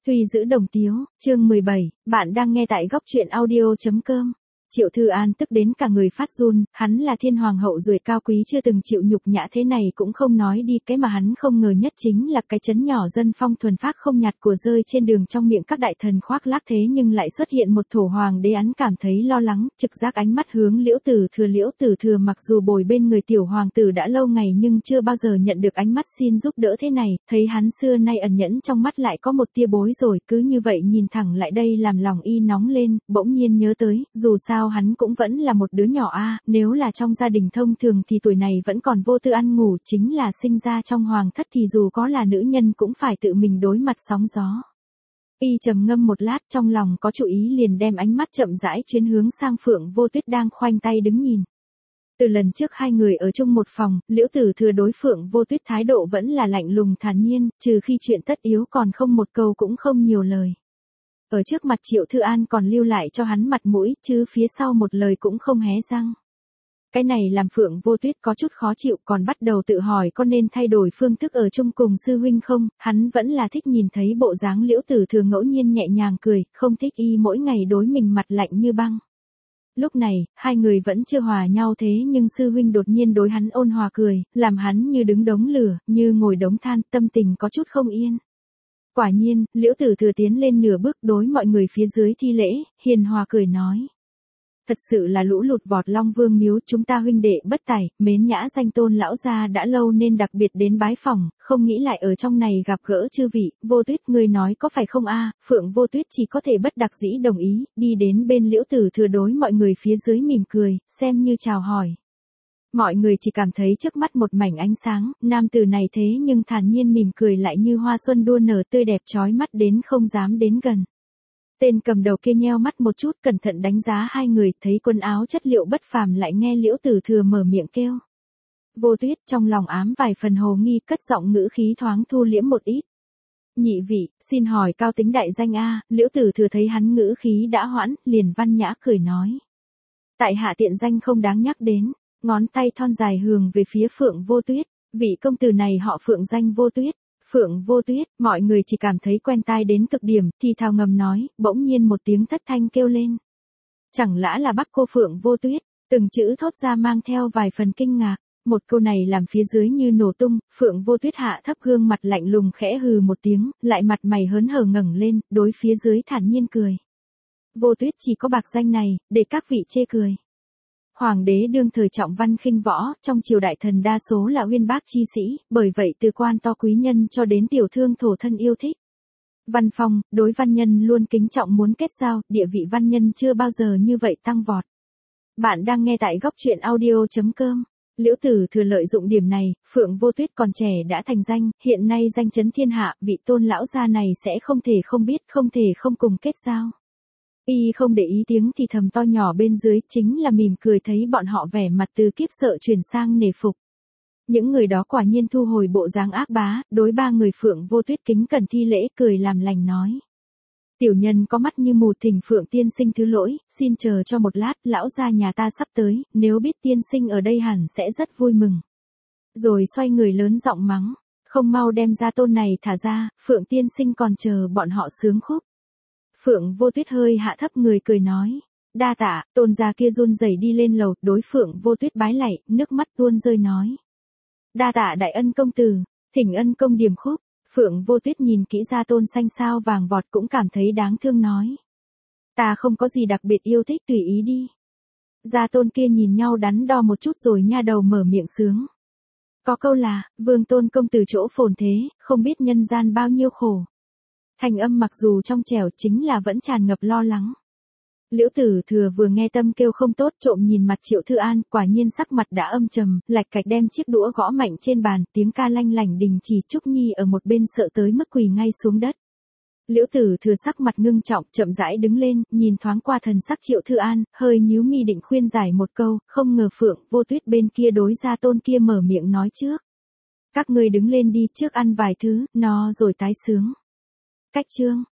Tuy giữ đồng tiếu, chương 17, bạn đang nghe tại góc truyện audio.com. Triệu Thư An tức đến cả người phát run, hắn là thiên hoàng hậu ruồi cao quý chưa từng chịu nhục nhã thế này cũng không nói đi, cái mà hắn không ngờ nhất chính là cái chấn nhỏ dân phong thuần phác không nhặt của rơi trên đường trong miệng các đại thần khoác lác thế nhưng lại xuất hiện một thổ hoàng đế. Hắn cảm thấy lo lắng, trực giác ánh mắt hướng Liễu Tử Thừa mặc dù bồi bên người tiểu hoàng tử đã lâu ngày nhưng chưa bao giờ nhận được ánh mắt xin giúp đỡ thế này, thấy hắn xưa nay ẩn nhẫn trong mắt lại có một tia bối rồi, cứ như vậy nhìn thẳng lại đây làm lòng y nóng lên, bỗng nhiên nhớ tới, dù sao hắn cũng vẫn là một đứa nhỏ nếu là trong gia đình thông thường thì tuổi này vẫn còn vô tư ăn ngủ, chính là sinh ra trong hoàng thất thì dù có là nữ nhân cũng phải tự mình đối mặt sóng gió. Y trầm ngâm một lát, trong lòng có chủ ý liền đem ánh mắt chậm rãi chuyến hướng sang Phượng Vô Tuyết đang khoanh tay đứng nhìn. Từ lần trước hai người ở chung một phòng, Liễu Tử Thừa đối Phượng Vô Tuyết thái độ vẫn là lạnh lùng thản nhiên, trừ khi chuyện tất yếu còn không một câu cũng không nhiều lời. Ở trước mặt Triệu Thư An còn lưu lại cho hắn mặt mũi, chứ phía sau một lời cũng không hé răng. Cái này làm Phượng Vô Tuyết có chút khó chịu, còn bắt đầu tự hỏi có nên thay đổi phương thức ở chung cùng sư huynh không, hắn vẫn là thích nhìn thấy bộ dáng Liễu Tử Thừa ngẫu nhiên nhẹ nhàng cười, không thích y mỗi ngày đối mình mặt lạnh như băng. Lúc này, hai người vẫn chưa hòa nhau thế nhưng sư huynh đột nhiên đối hắn ôn hòa cười, làm hắn như đứng đống lửa, như ngồi đống than, tâm tình có chút không yên. Quả nhiên, Liễu Tử Thừa tiến lên nửa bước đối mọi người phía dưới thi lễ, hiền hòa cười nói. Thật sự là lũ lụt vọt Long Vương miếu, chúng ta huynh đệ bất tài, mến nhã danh Tôn lão gia đã lâu nên đặc biệt đến bái phỏng, không nghĩ lại ở trong này gặp gỡ chư vị. Vô Tuyết, ngươi nói có phải không Phượng Vô Tuyết chỉ có thể bất đắc dĩ đồng ý, đi đến bên Liễu Tử Thừa đối mọi người phía dưới mỉm cười, xem như chào hỏi. Mọi người chỉ cảm thấy trước mắt một mảnh ánh sáng, nam tử này thế nhưng thản nhiên mỉm cười lại như hoa xuân đua nở tươi đẹp chói mắt đến không dám đến gần. Tên cầm đầu kia nheo mắt một chút cẩn thận đánh giá hai người, thấy quần áo chất liệu bất phàm lại nghe Liễu Tử Thừa mở miệng kêu. Vô Tuyết trong lòng ám vài phần hồ nghi, cất giọng ngữ khí thoáng thu liễm một ít. Nhị vị, xin hỏi cao tính đại danh Liễu Tử Thừa thấy hắn ngữ khí đã hoãn, liền văn nhã cười nói. Tại hạ tiện danh không đáng nhắc đến. Ngón tay thon dài hướng về phía Phượng Vô Tuyết, vị công tử này họ Phượng danh Vô Tuyết. Phượng Vô Tuyết, mọi người chỉ cảm thấy quen tai đến cực điểm, thì thào ngầm nói, bỗng nhiên một tiếng thất thanh kêu lên. Chẳng lẽ là bác cô Phượng Vô Tuyết, từng chữ thốt ra mang theo vài phần kinh ngạc, một câu này làm phía dưới như nổ tung, Phượng Vô Tuyết hạ thấp gương mặt lạnh lùng khẽ hừ một tiếng, lại mặt mày hớn hở ngẩng lên, đối phía dưới thản nhiên cười. Vô Tuyết chỉ có bạc danh này, để các vị chê cười. Hoàng đế đương thời trọng văn khinh võ, trong triều đại thần đa số là uyên bác chi sĩ, bởi vậy từ quan to quý nhân cho đến tiểu thương thổ thân yêu thích. Văn phong, đối văn nhân luôn kính trọng muốn kết giao, địa vị văn nhân chưa bao giờ như vậy tăng vọt. Bạn đang nghe tại góc truyện audio.com. Liễu Tử Thừa lợi dụng điểm này, Phượng Vô Tuyết còn trẻ đã thành danh, hiện nay danh chấn thiên hạ, vị Tôn lão gia này sẽ không thể không biết, không thể không cùng kết giao. Y không để ý tiếng thì thầm to nhỏ bên dưới, chính là mỉm cười thấy bọn họ vẻ mặt từ kiếp sợ chuyển sang nể phục. Những người đó quả nhiên thu hồi bộ dáng ác bá, đối ba người Phượng Vô Tuyết kính cẩn thi lễ, cười làm lành nói. Tiểu nhân có mắt như mù, thỉnh Phượng tiên sinh thứ lỗi, xin chờ cho một lát, lão gia nhà ta sắp tới, nếu biết tiên sinh ở đây hẳn sẽ rất vui mừng. Rồi xoay người lớn giọng mắng, không mau đem ra Tôn này thả ra, Phượng tiên sinh còn chờ bọn họ sướng khúc. Phượng Vô Tuyết hơi hạ thấp người cười nói. Đa tạ, Tôn gia kia run rẩy đi lên lầu, đối Phượng Vô Tuyết bái lạy, nước mắt tuôn rơi nói. Đa tạ đại ân công tử, thỉnh ân công điểm khúc. Phượng Vô Tuyết nhìn kỹ gia Tôn xanh sao vàng vọt cũng cảm thấy đáng thương nói. Ta không có gì đặc biệt yêu thích, tùy ý đi. Gia Tôn kia nhìn nhau đắn đo một chút rồi nha đầu mở miệng sướng. Có câu là, Vương Tôn công tử chỗ phồn thế, không biết nhân gian bao nhiêu khổ. Thành âm mặc dù trong trẻo chính là vẫn tràn ngập lo lắng. Liễu Tử Thừa vừa nghe tâm kêu không tốt, trộm nhìn mặt Triệu Thư An, quả nhiên sắc mặt đã âm trầm, lạch cạch đem chiếc đũa gõ mạnh trên bàn, tiếng ca lanh lảnh đình chỉ. Trúc Nhi ở một bên sợ tới mức quỳ ngay xuống đất. Liễu Tử Thừa sắc mặt ngưng trọng, chậm rãi đứng lên, nhìn thoáng qua thần sắc Triệu Thư An, hơi nhíu mi định khuyên giải một câu, không ngờ Phượng Vô Tuyết bên kia đối gia Tôn kia mở miệng nói trước. Các ngươi đứng lên đi, trước ăn vài thứ, no rồi tái sướng. Cách chương